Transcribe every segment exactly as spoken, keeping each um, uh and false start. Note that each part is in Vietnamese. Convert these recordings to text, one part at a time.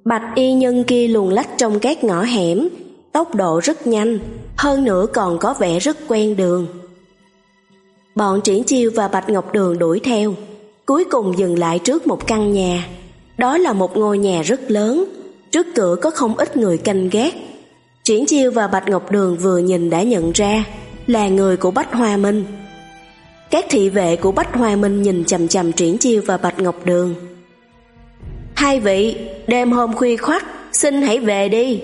Bạch y nhân kia luồn lách trong các ngõ hẻm, tốc độ rất nhanh, hơn nữa còn có vẻ rất quen đường. Bọn Triển Chiêu và Bạch Ngọc Đường đuổi theo, cuối cùng dừng lại trước một căn nhà. Đó là một ngôi nhà rất lớn, trước cửa có không ít người canh gác. Triển Chiêu và Bạch Ngọc Đường vừa nhìn đã nhận ra là người của Bách Hoa Minh. Các thị vệ của Bách Hoa Minh nhìn chằm chằm Triển Chiêu và Bạch Ngọc Đường. Hai vị, đêm hôm khuya khoắt, xin hãy về đi.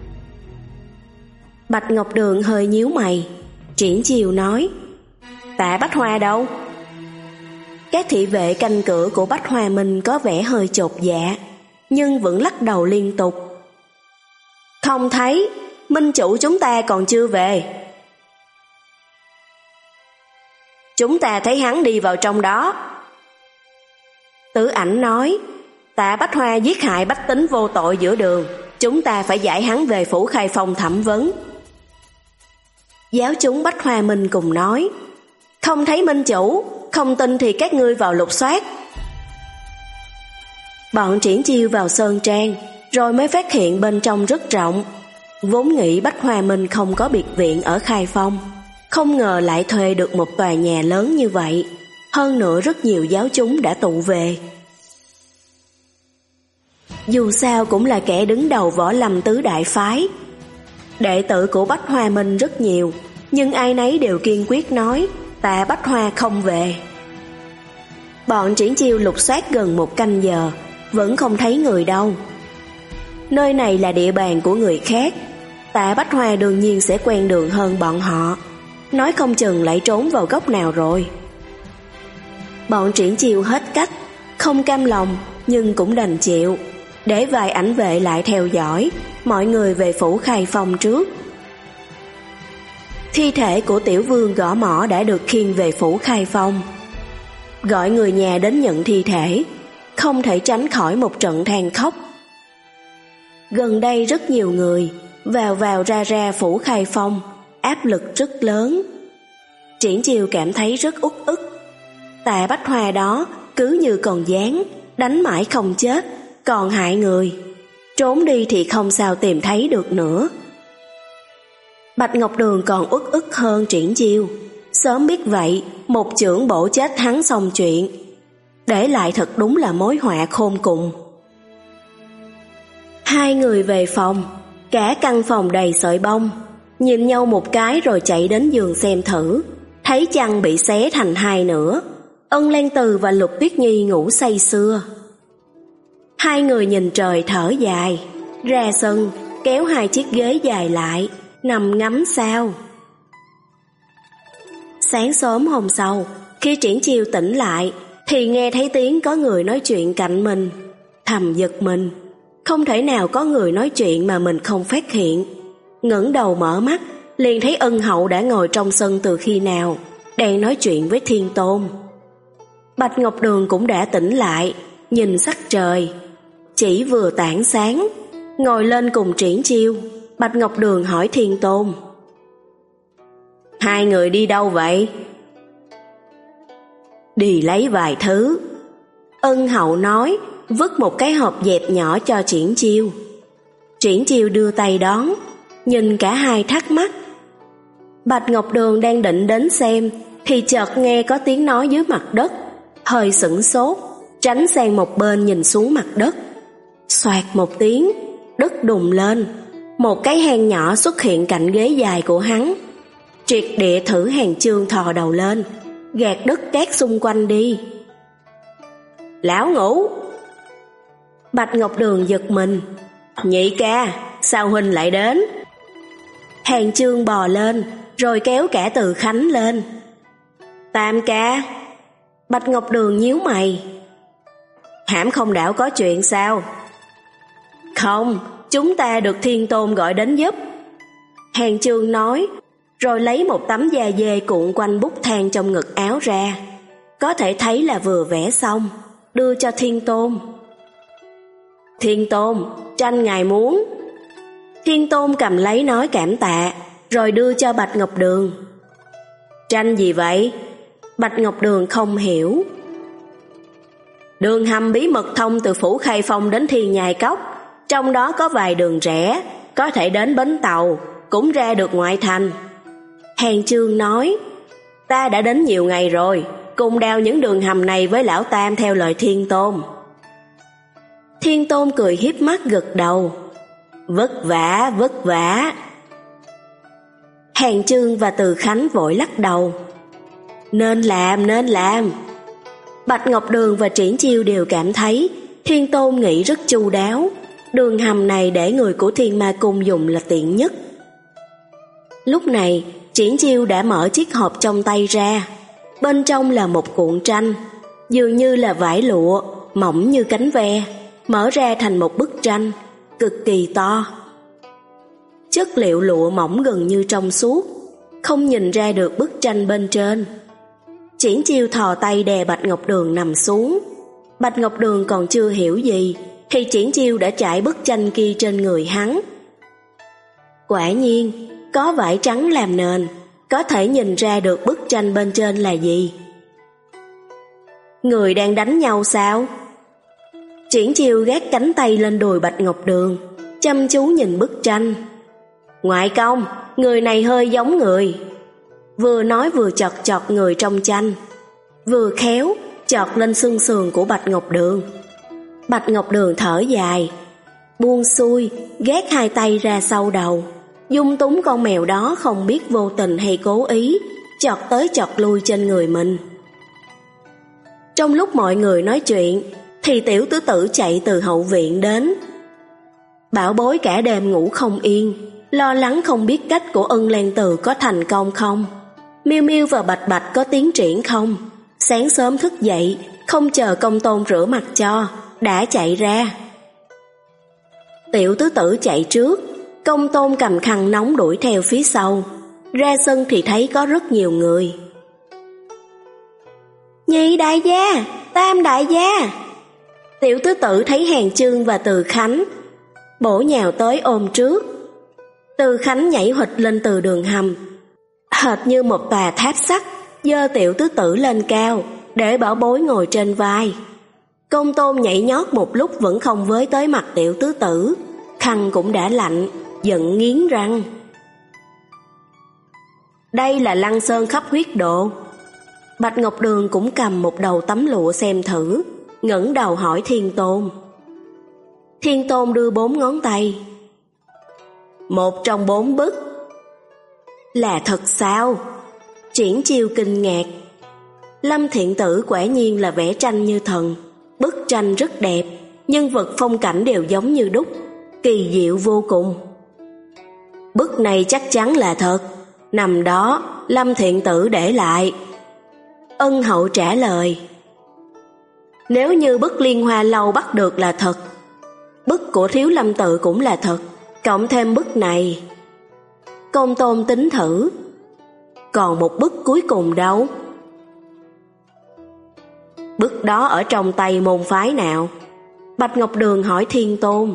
Bạch Ngọc Đường hơi nhíu mày. Triển Chiêu nói, Tạ Bách Hoa đâu? Các thị vệ canh cửa của Bách Hoa Minh có vẻ hơi chột dạ, nhưng vẫn lắc đầu liên tục. Không thấy, minh chủ chúng ta còn chưa về. Chúng ta thấy hắn đi vào trong đó. Tử Ảnh nói, Tạ Bách Hoa giết hại bách tính vô tội giữa đường, chúng ta phải giải hắn về phủ Khai Phong thẩm vấn. Giáo chúng Bách Hoa Minh cùng nói, không thấy minh chủ, không tin thì các ngươi vào lục soát. Bọn Triển Chiêu vào sơn trang, rồi mới phát hiện bên trong rất rộng. Vốn nghĩ Bách Hoa Minh không có biệt viện ở Khai Phong, không ngờ lại thuê được một tòa nhà lớn như vậy. Hơn nữa rất nhiều giáo chúng đã tụ về. Dù sao cũng là kẻ đứng đầu võ lâm tứ đại phái. Đệ tử của Bách Hoa Minh rất nhiều, nhưng ai nấy đều kiên quyết nói Tạ Bách Hoa không về. Bọn Triển Chiêu lục soát gần một canh giờ, vẫn không thấy người đâu. Nơi này là địa bàn của người khác, Tạ Bách Hoa đương nhiên sẽ quen đường hơn bọn họ, nói không chừng lại trốn vào góc nào rồi. Bọn Triển Chiêu hết cách, không cam lòng nhưng cũng đành chịu, để vài ảnh vệ lại theo dõi, mọi người về phủ Khai Phong trước. Thi thể của tiểu vương Gõ Mõ đã được khiêng về phủ Khai Phong. Gọi người nhà đến nhận thi thể, không thể tránh khỏi một trận than khóc. Gần đây rất nhiều người vào vào ra ra phủ Khai Phong, áp lực rất lớn. Triển Chiêu cảm thấy rất uất ức. Tạ Bách Hoa đó cứ như còn gián, đánh mãi không chết, còn hại người. Trốn đi thì không sao tìm thấy được nữa. Bạch Ngọc Đường còn uất ức hơn Triển Chiêu. Sớm biết vậy, một chưởng bổ chết hắn xong chuyện. Để lại thật đúng là mối họa khôn cùng. Hai người về phòng, cả căn phòng đầy sợi bông. Nhìn nhau một cái rồi chạy đến giường xem thử. Thấy chăn bị xé thành hai nửa. Ân Lan Từ và Lục Tuyết Nhi ngủ say sưa. Hai người nhìn trời thở dài, ra sân kéo hai chiếc ghế dài lại, nằm ngắm sao. Sáng sớm hôm sau, khi Triển Chiêu tỉnh lại thì nghe thấy tiếng có người nói chuyện cạnh mình. Thầm giật mình, không thể nào có người nói chuyện mà mình không phát hiện. Ngẩng đầu mở mắt, liền thấy Ân Hậu đã ngồi trong sân từ khi nào, đang nói chuyện với Thiên Tôn. Bạch Ngọc Đường cũng đã tỉnh lại, nhìn sắc trời chỉ vừa tảng sáng, ngồi lên cùng Triển Chiêu. Bạch Ngọc Đường hỏi Thiên Tôn, hai người đi đâu vậy? Đi lấy vài thứ. Ân Hậu nói, vứt một cái hộp dẹp nhỏ cho Triển Chiêu. Triển Chiêu đưa tay đón, nhìn cả hai thắc mắc. Bạch Ngọc Đường đang định đến xem thì chợt nghe có tiếng nói dưới mặt đất, hơi sửng sốt, tránh sang một bên nhìn xuống mặt đất. Xoạt một tiếng, đất đùng lên, một cái hang nhỏ xuất hiện cạnh ghế dài của hắn. Triệt địa thử hàng chương thò đầu lên, gạt đất cát xung quanh đi. Lão ngủ. Bạch Ngọc Đường giật mình. Nhị ca, sao huynh lại đến? Hàng chương bò lên, rồi kéo cả Từ Khánh lên. Tam ca. Bạch Ngọc Đường nhíu mày. Hãm Không Đảo có chuyện sao? Không, chúng ta được Thiên Tôn gọi đến giúp. Hàng chương nói, rồi lấy một tấm da dê cuộn quanh bút than trong ngực áo ra. Có thể thấy là vừa vẽ xong, đưa cho Thiên Tôn. Thiên Tôn, tranh ngài muốn. Thiên Tôn cầm lấy nói cảm tạ, rồi đưa cho Bạch Ngọc Đường. Tranh gì vậy? Bạch Ngọc Đường không hiểu. Đường hầm bí mật thông từ phủ Khai Phong đến Thiên Nhai Cốc, trong đó có vài đường rẽ, có thể đến bến tàu, cũng ra được ngoại thành. Hàng Chương nói, ta đã đến nhiều ngày rồi, cùng đào những đường hầm này với lão Tam theo lời Thiên Tôn. Thiên Tôn cười hiếp mắt gật đầu, vất vả, vất vả. Hàng Chương và Từ Khánh vội lắc đầu, nên làm, nên làm. Bạch Ngọc Đường và Triển Chiêu đều cảm thấy Thiên Tôn nghĩ rất chu đáo, đường hầm này để người của Thiên Ma Cung dùng là tiện nhất. Lúc này, Triển Chiêu đã mở chiếc hộp trong tay ra, bên trong là một cuộn tranh, dường như là vải lụa, mỏng như cánh ve, mở ra thành một bức tranh, cực kỳ to. Chất liệu lụa mỏng gần như trong suốt, không nhìn ra được bức tranh bên trên. Triển Chiêu thò tay đè Bạch Ngọc Đường nằm xuống. Bạch Ngọc Đường còn chưa hiểu gì, thì Triển Chiêu đã trải bức tranh kia trên người hắn. Quả nhiên, có vải trắng làm nền, có thể nhìn ra được bức tranh bên trên là gì. Người đang đánh nhau sao? Triển Chiêu gác cánh tay lên đùi Bạch Ngọc Đường, chăm chú nhìn bức tranh. Ngoại công, người này hơi giống người. Vừa nói vừa chọt chọt người trong tranh, vừa khéo chọt lên xương sườn của Bạch Ngọc Đường. Bạch Ngọc Đường thở dài, buông xuôi, gác hai tay ra sau đầu, dung túng con mèo đó không biết vô tình hay cố ý, chọt tới chọt lui trên người mình. Trong lúc mọi người nói chuyện, thì Tiểu Tứ Tử chạy từ hậu viện đến. Bảo Bối cả đêm ngủ không yên, lo lắng không biết cách của Ân Lan Từ có thành công không, Miêu Miêu và Bạch Bạch có tiến triển không. Sáng sớm thức dậy, không chờ Công Tôn rửa mặt cho, đã chạy ra. Tiểu Tứ Tử chạy trước, Công Tôn cầm khăn nóng đuổi theo phía sau. Ra sân thì thấy có rất nhiều người. Nhị đại gia, Tam đại gia. Tiểu Tứ Tử thấy Hàng Chương và Từ Khánh, bổ nhào tới ôm trước. Từ Khánh nhảy huỵch lên từ đường hầm, hệt như một tòa tháp sắt, giơ Tiểu Tứ Tử lên cao, để Bảo Bối ngồi trên vai. Công Tôn nhảy nhót một lúc vẫn không với tới mặt Tiểu Tứ Tử, khăn cũng đã lạnh, giận nghiến răng. Đây là Lăng Sơn khắp huyết độ. Bạch Ngọc Đường cũng cầm một đầu tấm lụa xem thử, ngẩng đầu hỏi Thiên Tôn. Thiên Tôn đưa bốn ngón tay. Một trong bốn bức. Là thật sao? Triển Chiêu kinh ngạc. Lâm Thiện Tử quả nhiên là vẽ tranh như thần, bức tranh rất đẹp, nhân vật phong cảnh đều giống như đúc, kỳ diệu vô cùng. Bức này chắc chắn là thật, nằm đó Lâm Thiện Tử để lại. Ân Hậu trả lời. Nếu như bức Liên Hoa Lâu bắt được là thật, bức của Thiếu Lâm Tự cũng là thật, cộng thêm bức này. Công Tôn tính thử. Còn một bức cuối cùng đâu? Bức đó ở trong tay môn phái nào? Bạch Ngọc Đường hỏi Thiên Tôn.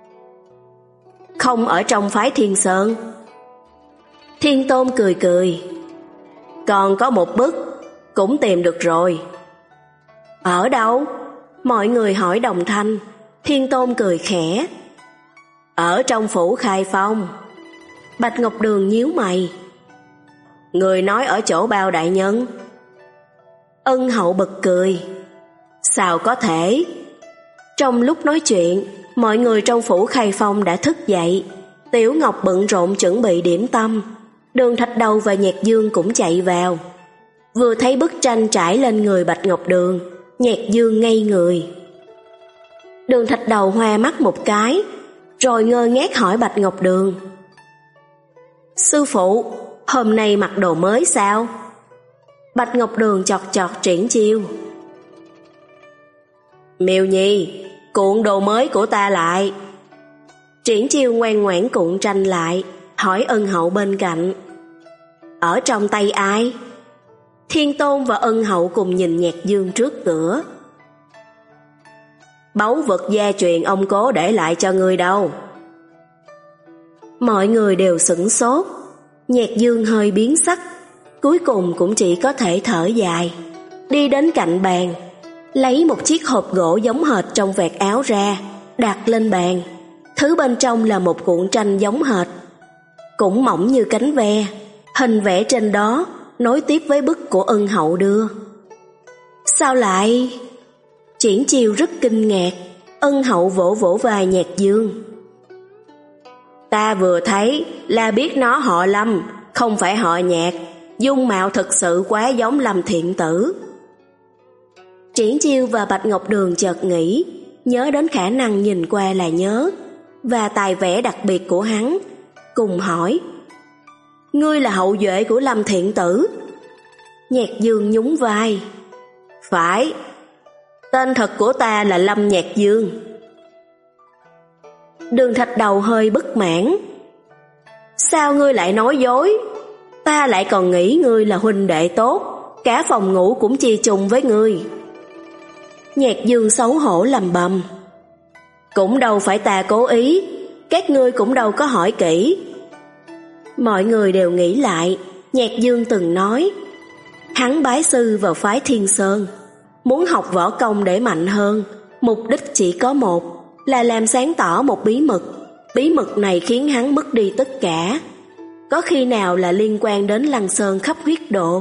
Không ở trong phái Thiên Sơn. Thiên Tôn cười cười. Còn có một bức, cũng tìm được rồi. Ở đâu? Mọi người hỏi đồng thanh. Thiên Tôn cười khẽ. Ở trong phủ Khai Phong. Bạch Ngọc Đường nhíu mày. Người nói ở chỗ Bao đại nhân. Ân Hậu bật cười. Sao có thể? Trong lúc nói chuyện, mọi người trong phủ Khai Phong đã thức dậy. Tiểu Ngọc bận rộn chuẩn bị điểm tâm. Đường Thạch Đầu và Nhạc Dương cũng chạy vào. Vừa thấy bức tranh trải lên người Bạch Ngọc Đường, Nhạc Dương ngây người. Đường Thạch Đầu hoa mắt một cái, rồi ngơ ngác hỏi Bạch Ngọc Đường. Sư phụ, hôm nay mặc đồ mới sao? Bạch Ngọc Đường chọt chọt Triển Chiêu. Miêu Nhi, cuộn đồ mới của ta lại. Triển Chiêu ngoan ngoãn cuộn tranh lại, hỏi Ân Hậu bên cạnh. Ở trong tay ai? Thiên Tôn và Ân Hậu cùng nhìn Nhạc Dương trước cửa. Báu vật gia truyền ông cố để lại cho ngươi đâu. Mọi người đều sửng sốt. Nhạc Dương hơi biến sắc, cuối cùng cũng chỉ có thể thở dài, đi đến cạnh bàn, lấy một chiếc hộp gỗ giống hệt trong vạt áo ra, đặt lên bàn. Thứ bên trong là một cuộn tranh giống hệt, cũng mỏng như cánh ve, hình vẽ trên đó nối tiếp với bức của Ân Hậu đưa. Sao lại? Triển Chiêu rất kinh ngạc. Ân Hậu vỗ vỗ vai Nhạc Dương. Ta vừa thấy là biết nó họ Lâm, không phải họ Nhạc. Dung mạo thực sự quá giống Lâm Thiện Tử. Triển Chiêu và Bạch Ngọc Đường chợt nghĩ, nhớ đến khả năng nhìn qua là nhớ và tài vẽ đặc biệt của hắn, cùng hỏi: Ngươi là hậu duệ của Lâm Thiện Tử? Nhạc Dương nhún vai: Phải, tên thật của ta là Lâm Nhạc Dương. Đường Thạch Đầu hơi bất mãn: Sao ngươi lại nói dối? Ta lại còn nghĩ ngươi là huynh đệ tốt, cả phòng ngủ cũng chia chung với ngươi. Nhạc Dương xấu hổ lầm bầm: Cũng đâu phải ta cố ý, các ngươi cũng đâu có hỏi kỹ. Mọi người đều nghĩ lại, Nhạc Dương từng nói hắn bái sư vào phái Thiên Sơn, muốn học võ công để mạnh hơn, mục đích chỉ có một, là làm sáng tỏ một bí mật. Bí mật này khiến hắn mất đi tất cả. Có khi nào là liên quan đến Lăng Sơn khắp huyết độ?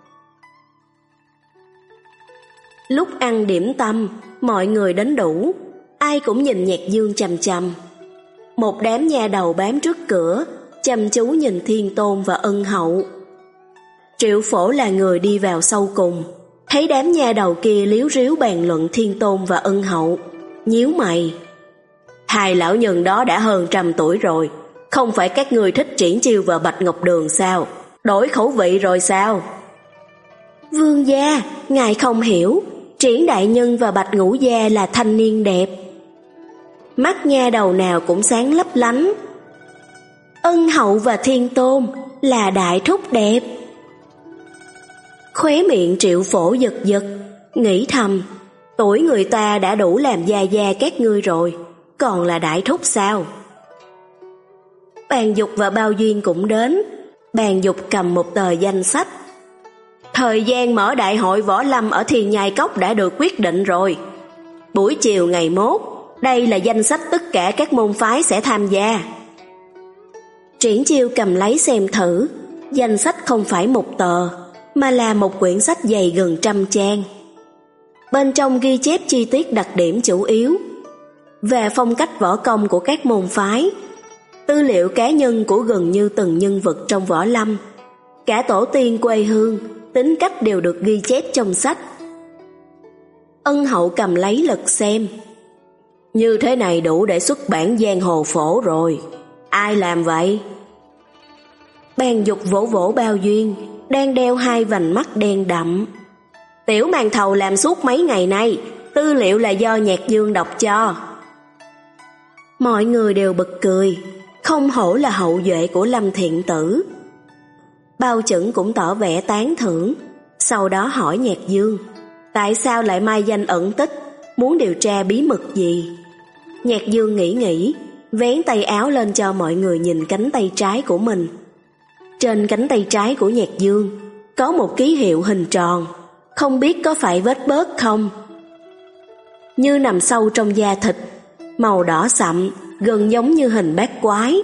Lúc ăn điểm tâm, mọi người đến đủ, ai cũng nhìn Nhạc Dương chằm chằm. Một đám nha đầu bám trước cửa, chăm chú nhìn Thiên Tôn và Ân Hậu. Triệu Phổ là người đi vào sau cùng, thấy đám nha đầu kia líu ríu bàn luận Thiên Tôn và Ân Hậu, nhíu mày: Hai lão nhân đó đã hơn trăm tuổi rồi, không phải các người thích Triển Chiêu và Bạch Ngọc Đường sao? Đổi khẩu vị rồi sao? Vương gia, ngài không hiểu, Triển đại nhân và Bạch Ngũ gia là thanh niên đẹp. Mắt nha đầu nào cũng sáng lấp lánh. Ân Hậu và Thiên Tôn là đại thúc đẹp. Khóe miệng Triệu Phổ giật giật, nghĩ thầm, tuổi người ta đã đủ làm gia gia các ngươi rồi, còn là đại thúc sao? Bàn Dục và Bao Duyên cũng đến. Bàn Dục cầm một tờ danh sách. Thời gian mở đại hội võ lâm ở Thiên Nhai Cốc đã được quyết định rồi. Buổi chiều ngày mốt, đây là danh sách tất cả các môn phái sẽ tham gia. Triển Chiêu cầm lấy xem thử. Danh sách không phải một tờ, mà là một quyển sách dày gần trăm trang. Bên trong ghi chép chi tiết đặc điểm chủ yếu về phong cách võ công của các môn phái, tư liệu cá nhân của gần như từng nhân vật trong võ lâm, cả tổ tiên quê hương, tính cách đều được ghi chép trong sách. Ân Hậu cầm lấy lật xem. Như thế này đủ để xuất bản giang hồ phổ rồi. Ai làm vậy? Bàn Dục vỗ vỗ Bao Duyên, đang đeo hai vành mắt đen đậm. Tiểu màn thầu làm suốt mấy ngày nay, tư liệu là do Nhạc Dương đọc cho. Mọi người đều bật cười, không hổ là hậu duệ của Lâm Thiện Tử. Bao Chẩn cũng tỏ vẻ tán thưởng, sau đó hỏi Nhạc Dương, tại sao lại mai danh ẩn tích, muốn điều tra bí mật gì? Nhạc Dương nghĩ nghĩ, vén tay áo lên cho mọi người nhìn cánh tay trái của mình. Trên cánh tay trái của Nhạc Dương có một ký hiệu hình tròn, không biết có phải vết bớt không? Như nằm sâu trong da thịt, màu đỏ sậm, gần giống như hình bát quái.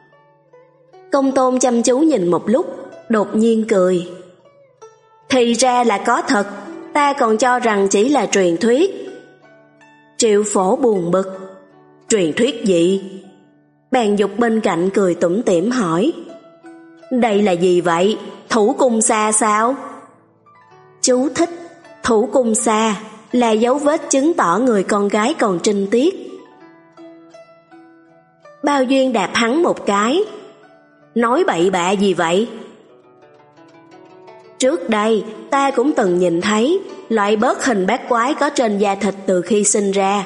Công Tôn chăm chú nhìn một lúc, đột nhiên cười. Thì ra là có thật, ta còn cho rằng chỉ là truyền thuyết. Triệu Phổ buồn bực. Truyền thuyết gì? Bàn Dục bên cạnh cười tủm tỉm hỏi. Đây là gì vậy? Thủ cung xa sao? Chú thích: thủ cung xa là dấu vết chứng tỏ người con gái còn trinh tiết. Bao Duyên đạp hắn một cái. Nói bậy bạ gì vậy? Trước đây ta cũng từng nhìn thấy loại bớt hình bát quái có trên da thịt từ khi sinh ra.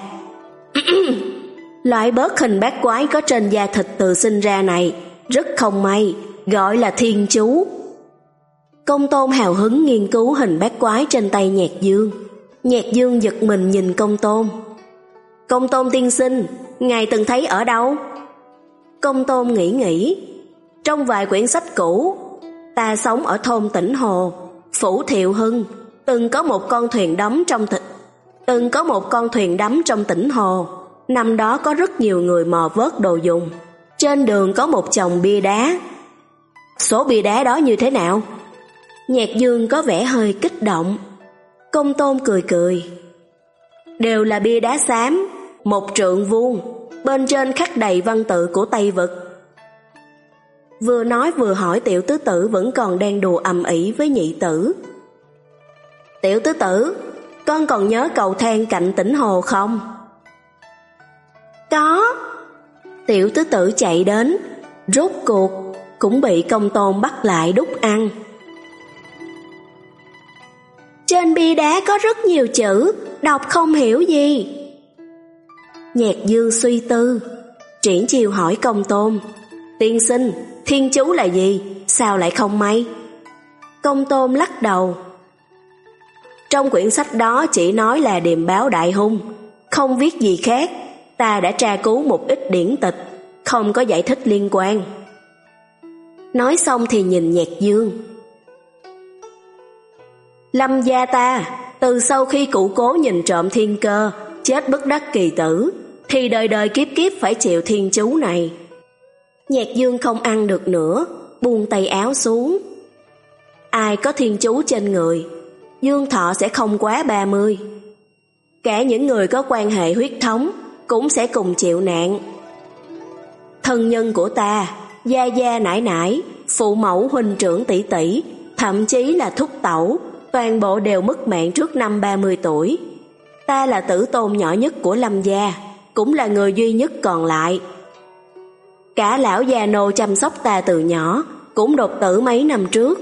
Loại bớt hình bát quái có trên da thịt từ sinh ra này rất không may, gọi là thiên chú. Công Tôn hào hứng nghiên cứu hình bát quái trên tay Nhạc Dương. Nhạc Dương giật mình nhìn Công Tôn. Công Tôn tiên sinh, ngài từng thấy ở đâu? Công Tôn nghĩ nghĩ. Trong vài quyển sách cũ. Ta sống ở thôn Tỉnh Hồ, phủ Thiệu Hưng, từng có một con thuyền đắm trong thịt, từng có một con thuyền đắm trong Tỉnh Hồ, năm đó có rất nhiều người mò vớt đồ dùng. Trên đường có một chồng bia đá. Số bia đá đó như thế nào? Nhạc Dương có vẻ hơi kích động. Công Tôn cười cười. Đều là bia đá xám, một trượng vuông, bên trên khắc đầy văn tự của Tây Vực. Vừa nói vừa hỏi Tiểu Tứ Tử vẫn còn đang đùa ầm ĩ với Nhị Tử. Tiểu Tứ Tử, con còn nhớ cầu thang cạnh Tĩnh Hồ không? Có. Tiểu Tứ Tử chạy đến, rốt cuộc cũng bị Công Tôn bắt lại đút ăn. Trên bia đá có rất nhiều chữ, đọc không hiểu gì. Nhạc Dương suy tư. Triển Chiêu hỏi Công Tôn, tiên sinh, thiên chú là gì? Sao lại không may? Công Tôn lắc đầu. Trong quyển sách đó chỉ nói là điềm báo đại hung, không viết gì khác. Ta đã tra cứu một ít điển tịch, không có giải thích liên quan. Nói xong thì nhìn Nhạc Dương. Lâm gia ta, từ sau khi cụ Cố nhìn trộm thiên cơ, chết bất đắc kỳ tử, thì đời đời kiếp kiếp phải chịu thiên chú này. Nhạc Dương không ăn được nữa, buông tay áo xuống. Ai có thiên chú trên người, dương thọ sẽ không quá ba mươi. Cả những người có quan hệ huyết thống cũng sẽ cùng chịu nạn. Thân nhân của ta, gia gia nải nải, phụ mẫu huynh trưởng tỷ tỷ, thậm chí là thúc tẩu, toàn bộ đều mất mạng trước năm ba mươi tuổi. Ta là tử tôn nhỏ nhất của Lâm gia, cũng là người duy nhất còn lại. Cả lão già nô chăm sóc ta từ nhỏ cũng đột tử mấy năm trước.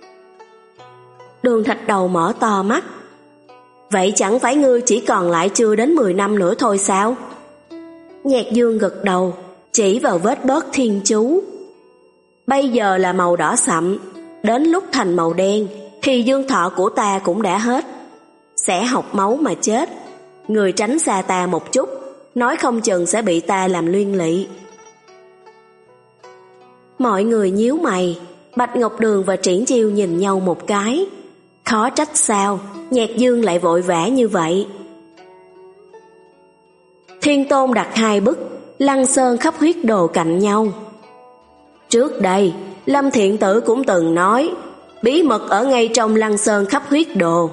Đường Thạch Đầu mở to mắt. Vậy chẳng phải ngươi chỉ còn lại chưa đến mười năm nữa thôi sao? Nhạc Dương gật đầu, chỉ vào vết bớt thiên chú. Bây giờ là màu đỏ sậm, đến lúc thành màu đen thì dương thọ của ta cũng đã hết. Sẽ học máu mà chết. Người tránh xa ta một chút, nói không chừng sẽ bị ta làm liên lụy. Mọi người nhíu mày. Bạch Ngọc Đường và Triển Chiêu nhìn nhau một cái. Khó trách sao Nhạc Dương lại vội vã như vậy. Thiên Tôn đặt hai bức Lăng Sơn khắp huyết đồ cạnh nhau. Trước đây Lâm Thiện Tử cũng từng nói bí mật ở ngay trong Lăng Sơn khắp huyết đồ.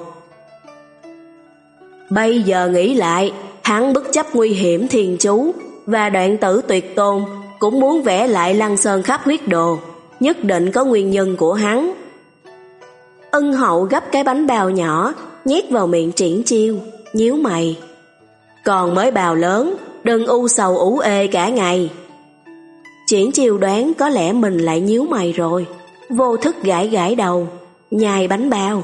Bây giờ nghĩ lại, hắn bất chấp nguy hiểm thiên chú và đoạn tử tuyệt tôn cũng muốn vẽ lại Lăng Sơn khắp huyết đồ, nhất định có nguyên nhân của hắn. Ân Hậu gấp cái bánh bao nhỏ nhét vào miệng Triển Chiêu, nhíu mày. Còn mới bào lớn, đừng u sầu ủ ê cả ngày. Triển Chiêu đoán có lẽ mình lại nhíu mày rồi, vô thức gãi gãi đầu, nhai bánh bao.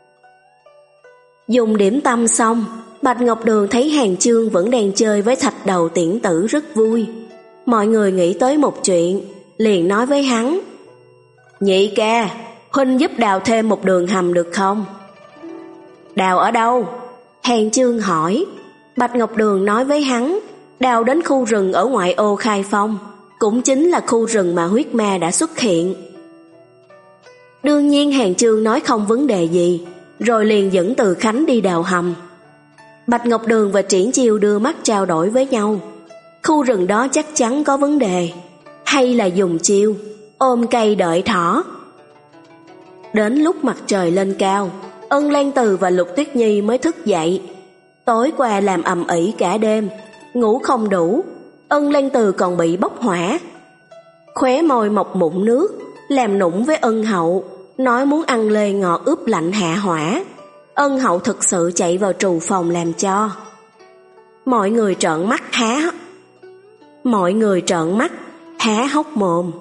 Dùng điểm tâm xong, Bạch Ngọc Đường thấy Hàng Chương vẫn đang chơi với Thạch Đầu Tiễn Tử rất vui. Mọi người nghĩ tới một chuyện, liền nói với hắn. Nhị ca, huynh giúp đào thêm một đường hầm được không? Đào ở đâu? Hàng Chương hỏi. Bạch Ngọc Đường nói với hắn, đào đến khu rừng ở ngoại ô Khai Phong, cũng chính là khu rừng mà huyết ma đã xuất hiện. Đương nhiên Hàng Chương nói không vấn đề gì, rồi liền dẫn Từ Khánh đi đào hầm. Bạch Ngọc Đường và Triển Chiêu đưa mắt trao đổi với nhau. Khu rừng đó chắc chắn có vấn đề, hay là dùng chiêu ôm cây đợi thỏ. Đến lúc mặt trời lên cao, Ân Lan Từ và Lục Tuyết Nhi mới thức dậy. Tối qua làm ầm ĩ cả đêm, ngủ không đủ, Ân Lan Từ còn bị bốc hỏa. Khóe môi mọc mụn nước, làm nũng với Ân Hậu, nói muốn ăn lê ngọt ướp lạnh hạ hỏa. Ân Hậu thực sự chạy vào trù phòng làm cho. Mọi người trợn mắt há Mọi người trợn mắt há hốc mồm.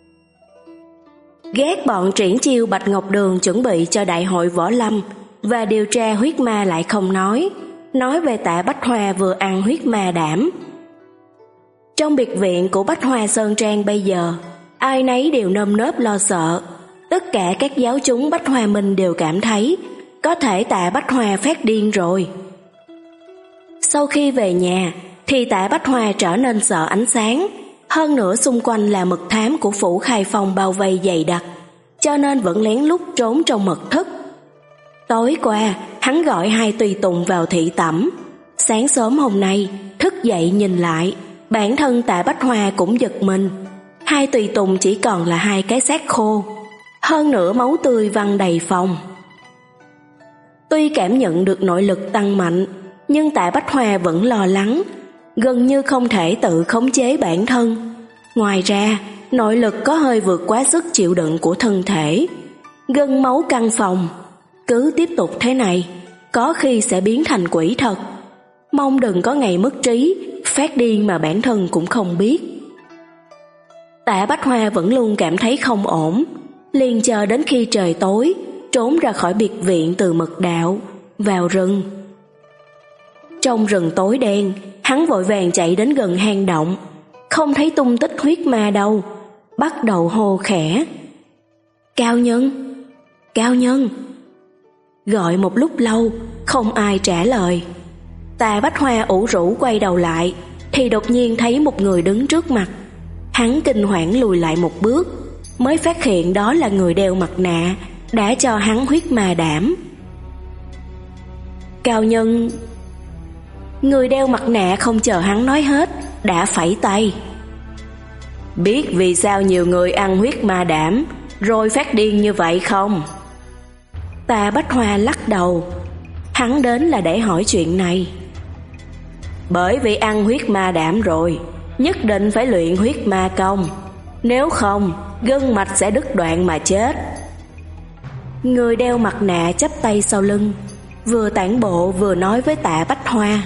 Ghét bọn Triển Chiêu Bạch Ngọc Đường chuẩn bị cho đại hội võ lâm và điều tra huyết ma lại không nói, nói về Tạ Bách Hoa vừa ăn huyết ma đảm. Trong biệt viện của Bách Hoa Sơn Trang bây giờ, ai nấy đều nơm nớp lo sợ. Tất cả các giáo chúng Bách Hoa Minh đều cảm thấy có thể Tạ Bách Hoa phát điên rồi. Sau khi về nhà thì Tạ Bách Hoa trở nên sợ ánh sáng, hơn nữa xung quanh là mật thám của phủ Khai Phong bao vây dày đặc, cho nên vẫn lén lút trốn trong mật thất. Tối qua hắn gọi hai tùy tùng vào thị tẩm, Sáng sớm hôm nay, thức dậy nhìn lại, bản thân Tạ Bách Hoa cũng giật mình. Hai tùy tùng chỉ còn là hai cái xác khô, hơn nữa máu tươi văng đầy phòng. Tuy cảm nhận được nội lực tăng mạnh, nhưng Tạ Bách Hoa vẫn lo lắng, gần như không thể tự khống chế bản thân. Ngoài ra, nội lực có hơi vượt quá sức chịu đựng của thân thể, gân máu căng phòng. Cứ tiếp tục thế này, có khi sẽ biến thành quỷ thật. Mong đừng có ngày mất trí, phát điên mà bản thân cũng không biết. Tạ Bách Hoa vẫn luôn cảm thấy không ổn, liền chờ đến khi trời tối, trốn ra khỏi biệt viện từ mật đạo, vào rừng. Trong rừng tối đen, hắn vội vàng chạy đến gần hang động, không thấy tung tích huyết ma đâu, bắt đầu hô khẽ. Cao nhân, cao nhân. Gọi một lúc lâu, không ai trả lời. Tạ Bách Hoa ủ rũ quay đầu lại, thì đột nhiên thấy một người đứng trước mặt. Hắn kinh hoảng lùi lại một bước, mới phát hiện đó là người đeo mặt nạ, đã cho hắn huyết ma đảm. Cao nhân. Người đeo mặt nạ không chờ hắn nói hết, đã phẩy tay. Biết vì sao nhiều người ăn huyết ma đảm rồi phát điên như vậy không? Tạ Bách Hoa lắc đầu. Hắn đến là để hỏi chuyện này. Bởi vì ăn huyết ma đảm rồi, nhất định phải luyện huyết ma công, nếu không gân mạch sẽ đứt đoạn mà chết. Người đeo mặt nạ chắp tay sau lưng, vừa tản bộ vừa nói với Tạ Bách Hoa.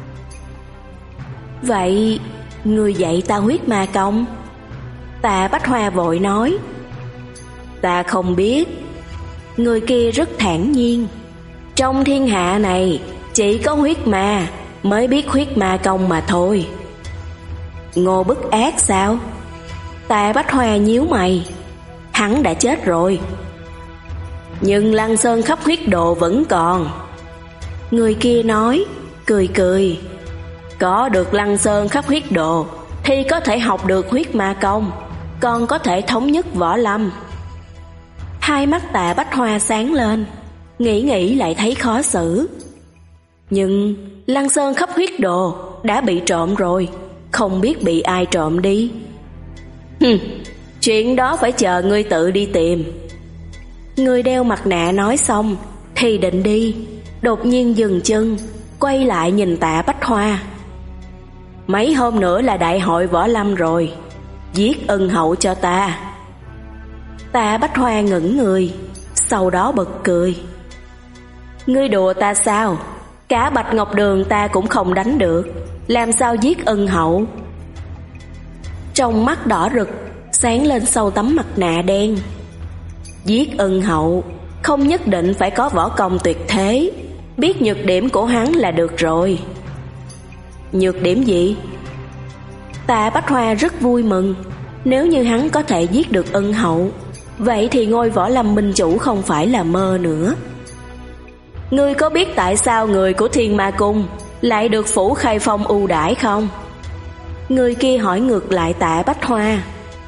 Vậy người dạy ta huyết ma công? Tạ Bách Hoa vội nói. Ta không biết. Người kia rất thản nhiên. Trong thiên hạ này chỉ có huyết ma mới biết huyết ma công mà thôi. Ngô Bức Ác sao? Tạ Bách Hoa nhíu mày. Hắn đã chết rồi. Nhưng Lăng Sơn khắp huyết đồ vẫn còn. Người kia nói, cười cười. Có được Lăng Sơn khắp huyết đồ thì có thể học được huyết ma công, còn có thể thống nhất võ lâm. Hai mắt Tạ Bách Hoa sáng lên, nghĩ nghĩ lại thấy khó xử. Nhưng Lăng Sơn khắp huyết đồ đã bị trộm rồi, không biết bị ai trộm đi. Hừm, chuyện đó phải chờ ngươi tự đi tìm. Người đeo mặt nạ nói xong thì định đi, đột nhiên dừng chân, quay lại nhìn Tạ Bách Hoa. Mấy hôm nữa là đại hội võ lâm rồi, giết ân hậu cho ta. Tạ Bách Hoa ngẩn người, sau đó bật cười. Ngươi đùa ta sao? Cả Bạch Ngọc Đường ta cũng không đánh được, làm sao giết ân hậu? Trong mắt đỏ rực sáng lên sau tấm mặt nạ đen. Giết ân hậu không nhất định phải có võ công tuyệt thế, biết nhược điểm của hắn là được rồi. Nhược điểm gì? Tạ Bách Hoa rất vui mừng. Nếu như hắn có thể giết được ân hậu, vậy thì ngôi võ lâm minh chủ không phải là mơ nữa. Ngươi có biết tại sao người của Thiên Ma Cung lại được Phủ Khai Phong ưu đãi không? Người kia hỏi ngược lại Tạ Bách Hoa.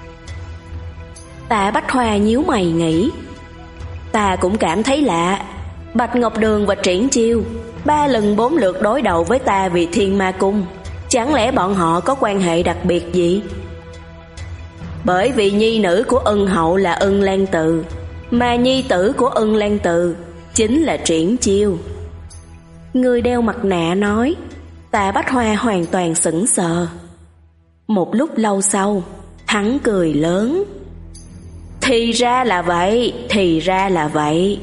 Tạ Bách Hoa nhíu mày nghĩ. Ta cũng cảm thấy lạ. Bạch Ngọc Đường và Triển Chiêu ba lần bốn lượt đối đầu với ta vì Thiên Ma Cung, chẳng lẽ bọn họ có quan hệ đặc biệt gì? Bởi vì nhi nữ của ân hậu là Ân Lan Từ, mà nhi tử của Ân Lan Từ chính là Triển Chiêu. Người đeo mặt nạ nói. Tạ Bách Hoa hoàn toàn sững sờ. Một lúc lâu sau, hắn cười lớn. Thì ra là vậy, thì ra là vậy.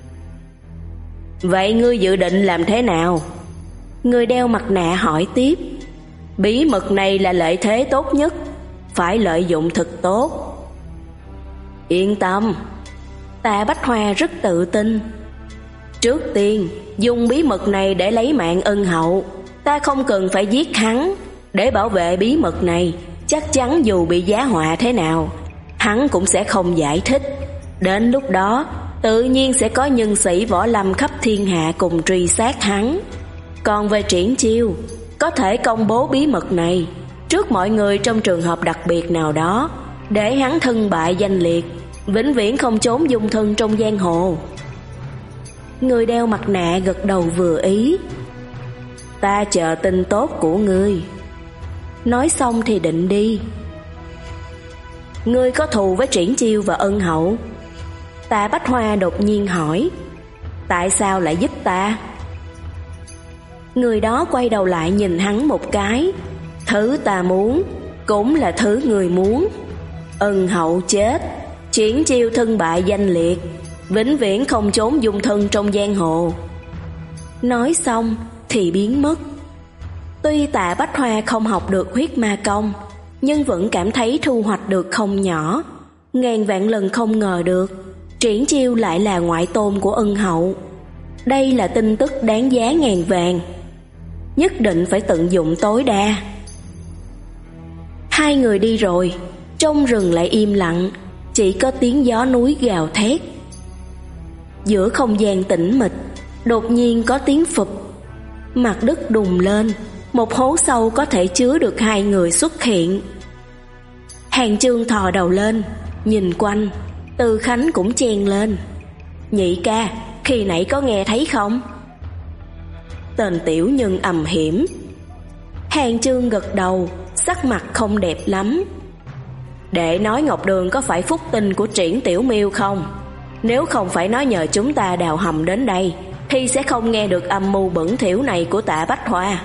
Vậy ngươi dự định làm thế nào? Người đeo mặt nạ hỏi tiếp. Bí mật này là lợi thế tốt nhất, phải lợi dụng thật tốt. Yên tâm. Tạ Bách Hoa rất tự tin. Trước tiên dùng bí mật này để lấy mạng ân hậu. Ta không cần phải giết hắn. Để bảo vệ bí mật này, chắc chắn dù bị giá họa thế nào, hắn cũng sẽ không giải thích. Đến lúc đó tự nhiên sẽ có nhân sĩ võ lâm khắp thiên hạ cùng truy sát hắn. Còn về Triển Chiêu, có thể công bố bí mật này trước mọi người trong trường hợp đặc biệt nào đó, để hắn thân bại danh liệt, vĩnh viễn không trốn dung thân trong giang hồ. Người đeo mặt nạ gật đầu vừa ý. Ta chờ tin tốt của ngươi. Nói xong thì định đi. Ngươi có thù với Triển Chiêu và Ân Hậu? Tạ Bách Hoa đột nhiên hỏi. Tại sao lại giúp ta? Người đó quay đầu lại nhìn hắn một cái. Thứ ta muốn cũng là thứ người muốn. Ân Hậu chết, Triển Chiêu thân bại danh liệt, vĩnh viễn không trốn dung thân trong giang hồ. Nói xong thì biến mất. Tuy Tạ Bách Hoa không học được huyết ma công, nhưng vẫn cảm thấy thu hoạch được không nhỏ. Ngàn vạn lần không ngờ được Triển Chiêu lại là ngoại tôn của Ân Hậu. Đây là tin tức đáng giá ngàn vàng, nhất định phải tận dụng tối đa. Hai người đi rồi, trong rừng lại im lặng, chỉ có tiếng gió núi gào thét. Giữa không gian tĩnh mịch, đột nhiên có tiếng phụp. Mặt đất đùng lên, một hố sâu có thể chứa được hai người xuất hiện. Hàng Chương thò đầu lên, nhìn quanh. Từ Khánh cũng chen lên. Nhị ca, khi nãy có nghe thấy không? Tên tiểu nhân ầm hiểm. Hàng Chương gật đầu, sắc mặt không đẹp lắm. Đệ nói Ngọc Đường có phải phúc tinh của Triển Tiểu Miêu không? Nếu không phải nói nhờ chúng ta đào hầm đến đây, thì sẽ không nghe được âm mưu bẩn thỉu này của Tạ Bách Hoa.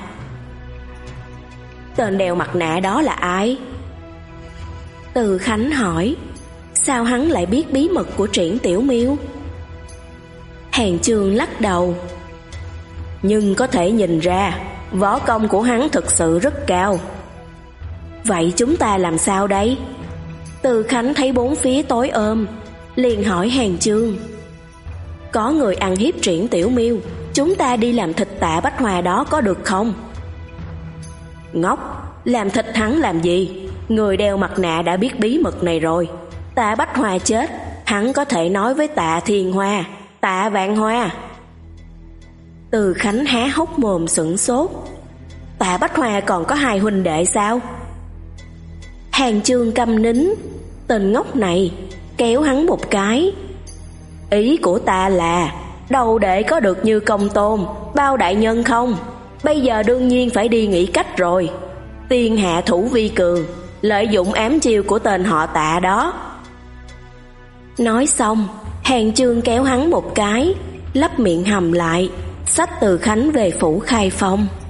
Tên đeo mặt nạ đó là ai? Từ Khánh hỏi. Sao hắn lại biết bí mật của Triển Tiểu Miêu? Hàng Chương lắc đầu. Nhưng có thể nhìn ra võ công của hắn thực sự rất cao. Vậy chúng ta làm sao đây? Từ Khánh thấy bốn phía tối ôm, liền hỏi Hàng Chương. Có người ăn hiếp Triển Tiểu Miêu, chúng ta đi làm thịt Tạ Bách Hoa đó có được không? Ngốc, làm thịt hắn làm gì? Người đeo mặt nạ đã biết bí mật này rồi. Tạ Bách Hoa chết, hắn có thể nói với Tạ Thiên Hoa, Tạ Vạn Hoa. Từ Khánh há hốc mồm sửng sốt. Tạ Bách Hoa còn có hai huynh đệ sao? Hàng Chương câm nín. Tên ngốc này kéo hắn một cái. Ý của ta là đầu đệ có được như Công Tôn, Bao đại nhân không? Bây giờ đương nhiên phải đi nghĩ cách rồi. Tiên hạ thủ vi cường, lợi dụng ám chiêu của tên họ Tạ đó. Nói xong, Hàng Chương kéo hắn một cái, lấp miệng hầm lại, xách Từ Khánh về phủ Khai Phong.